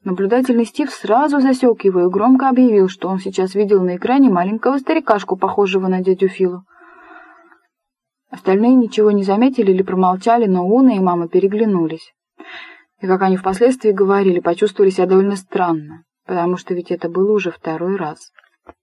Наблюдательный Стив сразу засек его и громко объявил, что он сейчас видел на экране маленького старикашку, похожего на дядю Филу. Остальные ничего не заметили или промолчали, но Уна и мама переглянулись. И, как они впоследствии говорили, почувствовали себя довольно странно, потому что ведь это было уже второй раз.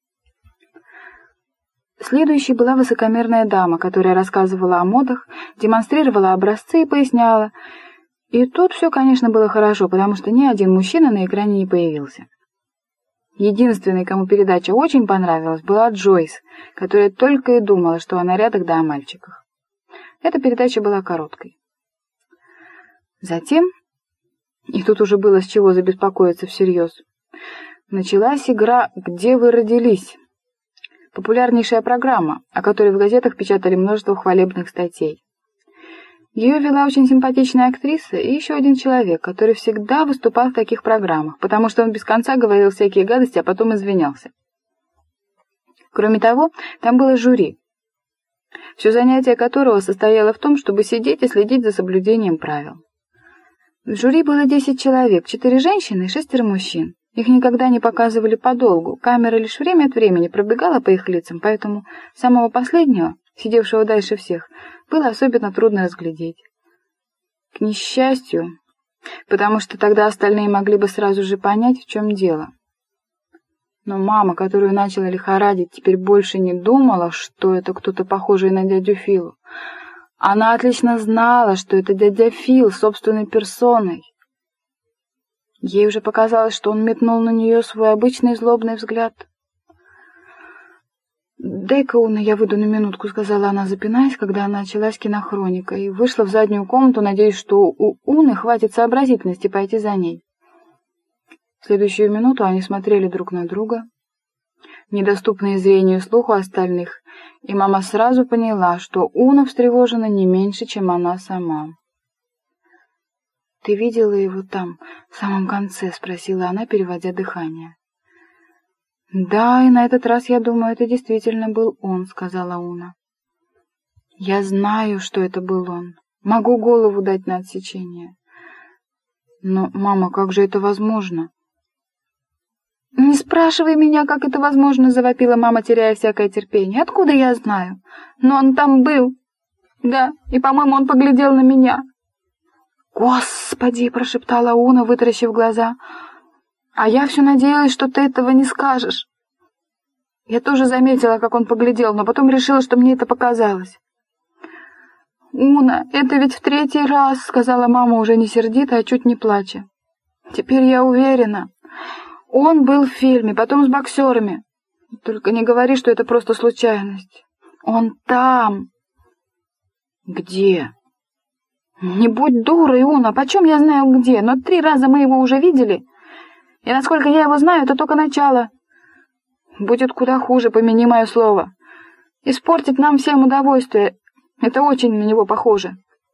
Следующей была высокомерная дама, которая рассказывала о модах, демонстрировала образцы и поясняла. И тут все, конечно, было хорошо, потому что ни один мужчина на экране не появился. Единственной, кому передача очень понравилась, была Джойс, которая только и думала, что о нарядах да о мальчиках. Эта передача была короткой. Затем, и тут уже было с чего забеспокоиться всерьез, началась игра «Где вы родились?», популярнейшая программа, о которой в газетах печатали множество хвалебных статей. Ее вела очень симпатичная актриса и еще один человек, который всегда выступал в таких программах, потому что он без конца говорил всякие гадости, а потом извинялся. Кроме того, там было жюри, все занятие которого состояло в том, чтобы сидеть и следить за соблюдением правил. В жюри было 10 человек, 4 женщины и 6 мужчин. Их никогда не показывали подолгу, камера лишь время от времени пробегала по их лицам, поэтому самого последнего, сидевшего дальше всех, было особенно трудно разглядеть. К несчастью, потому что тогда остальные могли бы сразу же понять, в чем дело. Но мама, которую начала лихорадить, теперь больше не думала, что это кто-то похожий на дядю Филу. Она отлично знала, что это дядя Фил собственной персоной. Ей уже показалось, что он метнул на нее свой обычный злобный взгляд. «Дай-ка, Уна, я выйду на минутку», — сказала она, запинаясь, когда началась кинохроника, и вышла в заднюю комнату, надеясь, что у Уны хватит сообразительности пойти за ней. В следующую минуту они смотрели друг на друга, недоступные зрению и слуху остальных, и мама сразу поняла, что Уна встревожена не меньше, чем она сама. «Ты видела его там, в самом конце?» — спросила она, переводя дыхание. «Да, и на этот раз, я думаю, это действительно был он», — сказала Уна. «Я знаю, что это был он. Могу голову дать на отсечение». «Но, мама, как же это возможно?» «Не спрашивай меня, как это возможно», — завопила мама, теряя всякое терпение. «Откуда я знаю? Но он там был. Да, и, по-моему, он поглядел на меня». «Господи!» — прошептала Уна, вытаращив глаза. «А я все надеялась, что ты этого не скажешь». Я тоже заметила, как он поглядел, но потом решила, что мне это показалось. «Уна, это ведь в 3-й раз», — сказала мама уже не сердито, а чуть не плача. «Теперь я уверена. Он был в фильме, потом с боксерами. Только не говори, что это просто случайность. Он там». «Где?» «Не будь дурой, Уна, почем я знаю где, но 3 раза мы его уже видели, и, насколько я его знаю, это только начало. Будет куда хуже, помяни мое слово. Испортит нам всем удовольствие, это очень на него похоже».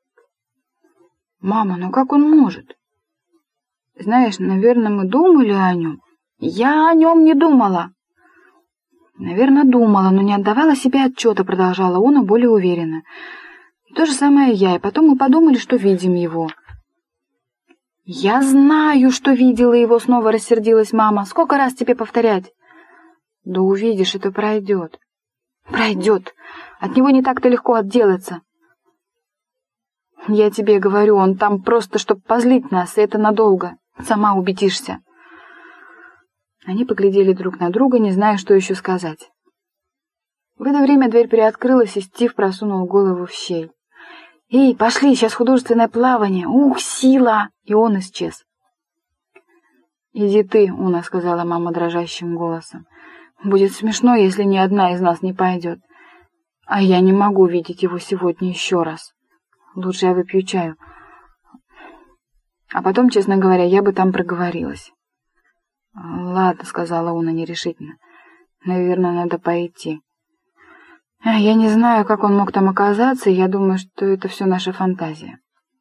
«Мама, ну как он может?» «Знаешь, наверное, мы думали о нем». «Я о нем не думала». «Наверное, думала, но не отдавала себе отчета», — продолжала Уна более уверенно. «То же самое я, и потом мы подумали, что видим его». «Я знаю, что видела его», — снова рассердилась мама. «Сколько раз тебе повторять?» «Да увидишь, это пройдет». «Пройдет. От него не так-то легко отделаться». «Я тебе говорю, он там просто, чтобы позлить нас, и это надолго. Сама убедишься». Они поглядели друг на друга, не зная, что еще сказать. В это время дверь приоткрылась, и Стив просунул голову в щель. «Эй, пошли, сейчас художественное плавание! Ух, сила!» И он исчез. «Иди ты, Уна», — сказала мама дрожащим голосом. «Будет смешно, если ни одна из нас не пойдет. А я не могу видеть его сегодня еще раз. Лучше я выпью чаю. А потом, честно говоря, я бы там проговорилась». «Ладно», — сказала Уна нерешительно. «Наверное, надо пойти. Я не знаю, как он мог там оказаться, и я думаю, что это все наша фантазия.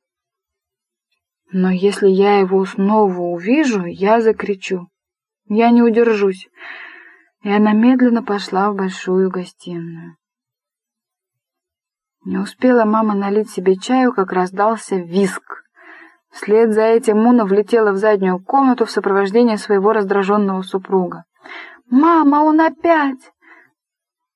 Но если я его снова увижу, я закричу. Я не удержусь». И она медленно пошла в большую гостиную. Не успела мама налить себе чаю, как раздался визг. Вслед за этим Муна влетела в заднюю комнату в сопровождении своего раздраженного супруга. «Мама, он опять!»